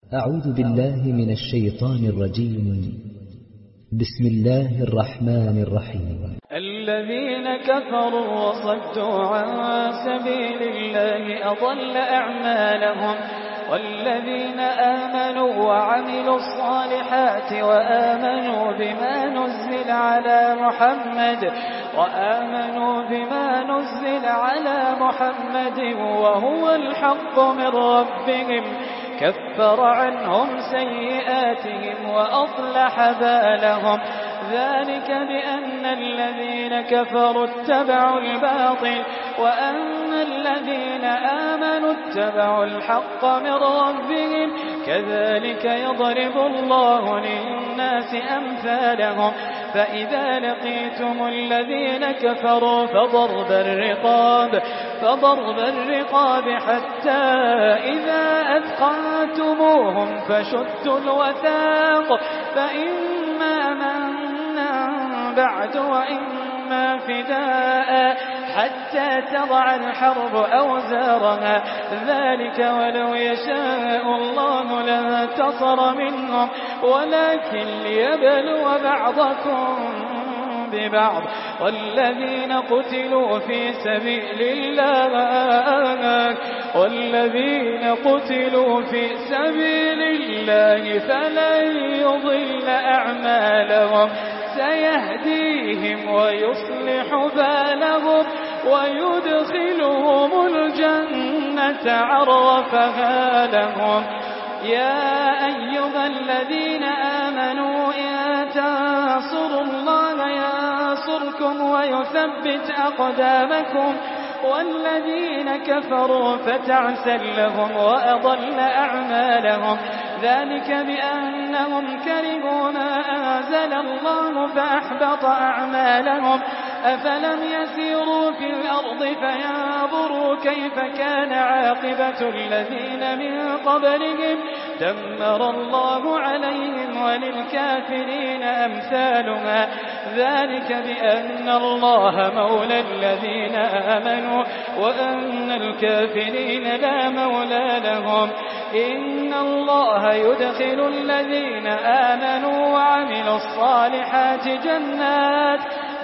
أعوذ بالله من الشيطان الرجيم. بسم الله الرحمن الرحيم. الذين كفروا وصدوا عن سبيل الله أضل أعمالهم، والذين آمنوا وعملوا الصالحات وآمنوا بما نزل على محمد وهو الحق من ربهم كفر عنهم سيئاتهم وأصلح بالهم. ذلك بأن الذين كفروا اتبعوا الباطل وأن الذين آمنوا اتبعوا الحق من ربهم. كذلك يضرب الله للناس أمثالهم. فإذا لقيتم الذين كفروا فضرب الرقاب حتى إذا أثخنتموهم فشدوا الوثاق، فإما منا بعد وإما فداء حتى تضع الحرب أوزارها. ذلك ولو يشاء الله لانتصر منهم ولكن ليبلو بعضكم ببعض. والذين قتلوا في سبيل الله فلن يضل أعمالهم، سيهديهم ويصلح بالهم ويدخلهم الجنة عرفها لهم. يا أيها الذين آمنوا إن تنصروا الله ينصركم ويثبت أقدامكم. والذين كفروا فتعسا لهم وأضل أعمالهم. ذلك بأنهم كرهوا ما أنزل الله فأحبط أعمالهم. أفلم يسيروا في الأرض فينظروا كيف كان عاقبة الذين من قبلهم دمر الله عليهم وللكافرين أمثالها. ذلك بأن الله مولى الذين آمنوا وأن الكافرين لا مولى لهم. إن الله يدخل الذين آمنوا وعملوا الصالحات جنات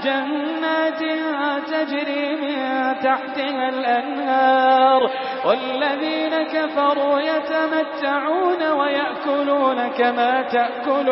تجري من تحتها الأنهار. والذين كفروا يتمتعون ويأكلون كما تأكل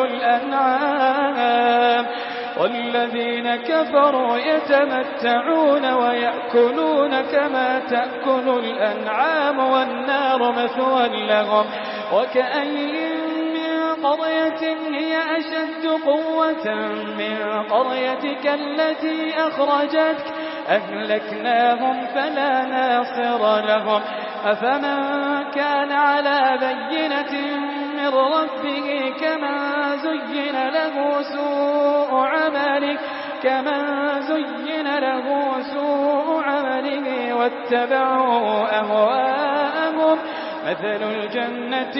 الأنعام والنار مثوى لهم. وكأين من قرية هي أشد قوة من قريتك التي أخرجتك أهلكناهم فلا ناصر لهم. أفمن كان على بينة من ربه كمن زين له سوء عمله واتبعوا أهواءهم. مثل الجنة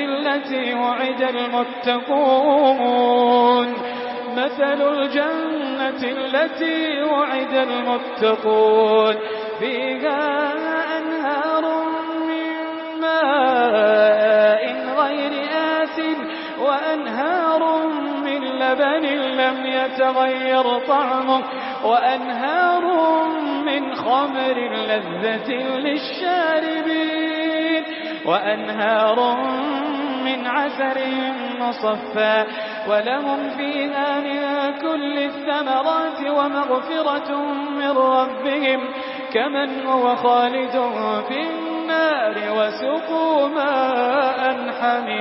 التي وعد المتقون فيها أنهار من ماء غير آسن وأنهار من لبن لم يتغير طعمه وأنهار من خمر لذة للشاربين وأنهار من عسل مصفى ولهم فيها من كل الثمرات ومغفرة من ربهم كمن هو خالد في النار وسقوا ماء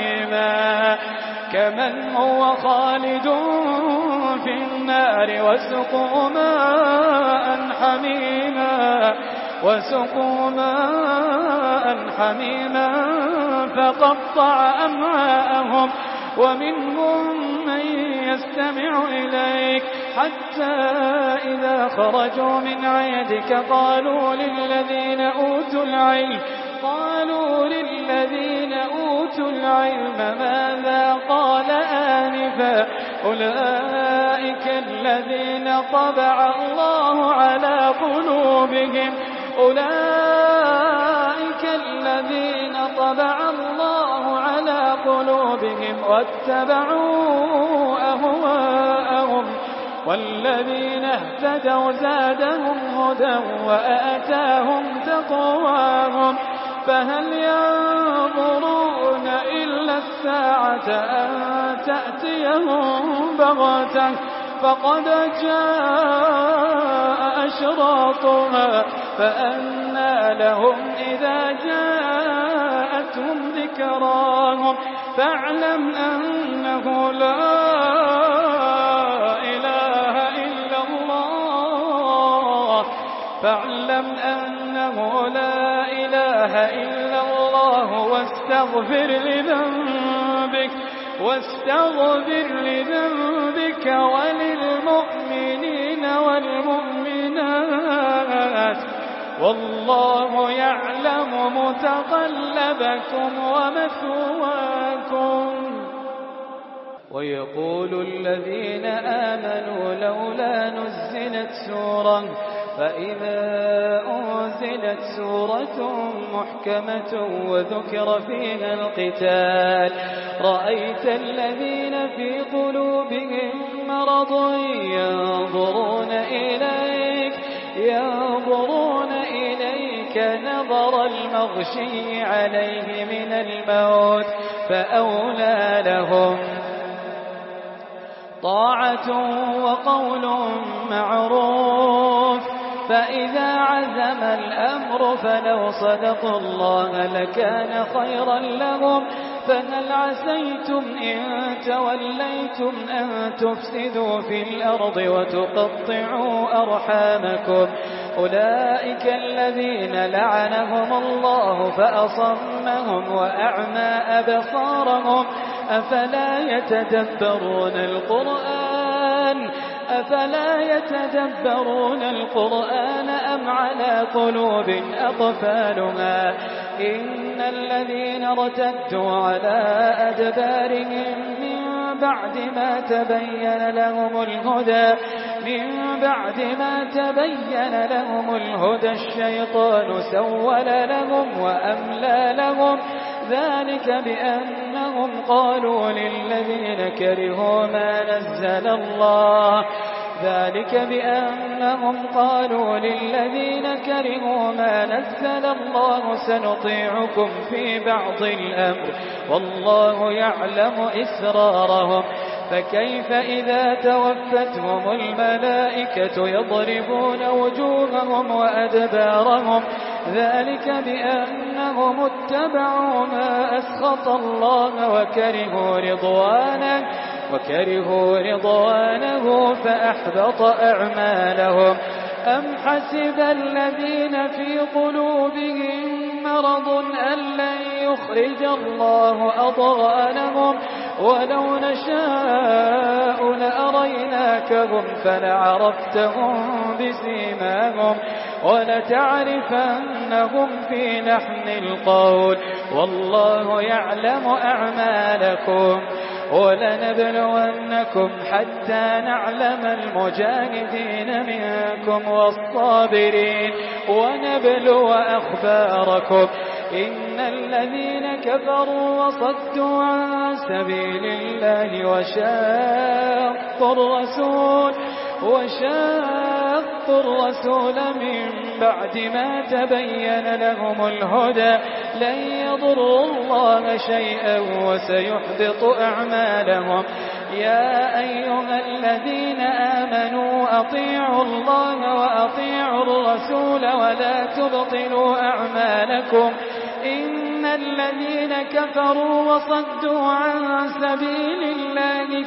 حميما فقطع أمعاءهم. ومنهم من يستمع إليك حتى إذا خرجوا من عندك قالوا للذين أوتوا العلم ماذا قال آنفا أولئك الذين طبع الله على قلوبهم الذين طبع الله على قلوبهم واتبعوا أهواءهم والذين اهتدوا زادهم هدى وآتاهم تقواهم فهل ينظرون إلا الساعة أن تأتيهم بغتة فقد جاء أشراطها فأنى لهم إذا جاءتهم ذكراهم فاعلم أنه لا إله إلا الله واستغفر لذنبك وللمؤمنين والمؤمنات والله يعلم متقلبكم ومثواكم. ويقول الذين آمنوا لولا نزلت سورة فإذا أنزلت سورة محكمة وذكر فيها القتال رأيت الذين في قلوبهم مرض ينظرون إليك نظر المغشي عليه من الموت فأولى لهم طاعة وقول معروف فإذا عزم الأمر فلو صدقوا الله لكان خيرا لهم فهل عسيتم إن توليتم أن تفسدوا في الأرض وتقطعوا أرحامكم أولئك الذين لعنهم الله فأصمهم وأعمى أبصارهم أفلا يتدبرون القرآن أم على قلوب أقفالها إن الذين ارتدوا على أدبارهم من بعد ما تبين لهم الهدى الشيطان سول لهم وأملى لهم ذلك بأنهم قالوا للذين كرهوا ما نزل الله سنطيعكم في بعض الأمر والله يعلم إسرارهم فكيف إذا توفتهم الملائكة يضربون وجوههم وأدبارهم ذلك بأنهم اتبعوا ما أسخط الله وكرهوا رضوانه فأحبط أعمالهم أم حسب الذين في قلوبهم مرض أن لن يخرج الله أضغانهم ولو نشاء لأريناكهم فلعرفتهم بسيماهم ولتعرفنهم في لحن القول والله يعلم أعمالكم ولنبلونكم حتى نعلم المجاهدين منكم والصابرين ونبلو أخباركم إن الذين كفروا وصدوا عن سبيل الله وشاقوا الرسول من بعد ما تبين لهم الهدى لن يضروا الله شيئا وسيحبط أعمالهم يا أيها الذين آمنوا أطيعوا الله وأطيعوا الرسول ولا تبطلوا أعمالكم إن الذين كفروا وصدوا عن سبيل الله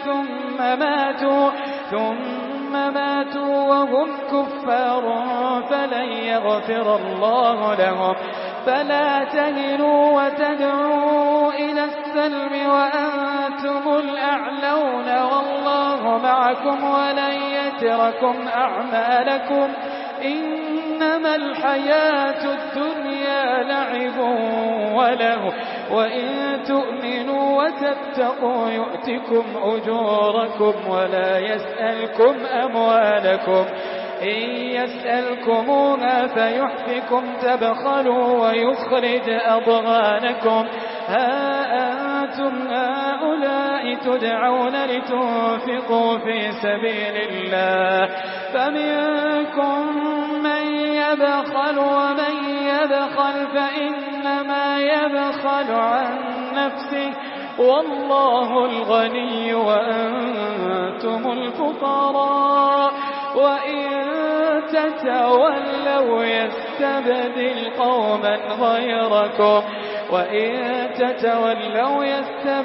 ثم ماتوا وهم كفار فلن يغفر الله لهم فلا تهنوا وتدعوا إلى السلم وأنتم الأعلون والله معكم ولن يتركم أعمالكم إنما الحياة الدنيا لعب وله وإن تؤمنوا وتتقوا يؤتكم أجوركم ولا يسألكم أموالكم إن يسألكموها فيحفكم تبخلوا ويخرج أضغانكم ها أنتم هؤلاء تدعون لتنفقوا في سبيل الله فمنكم من يبخل ومن يبخل فإنما يبخل عن نفسه والله الغني وأنتم الفقراء وإن تتولوا يستبدل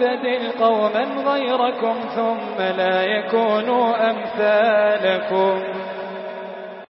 قوما غيركم ثم لا يكونوا أمثالكم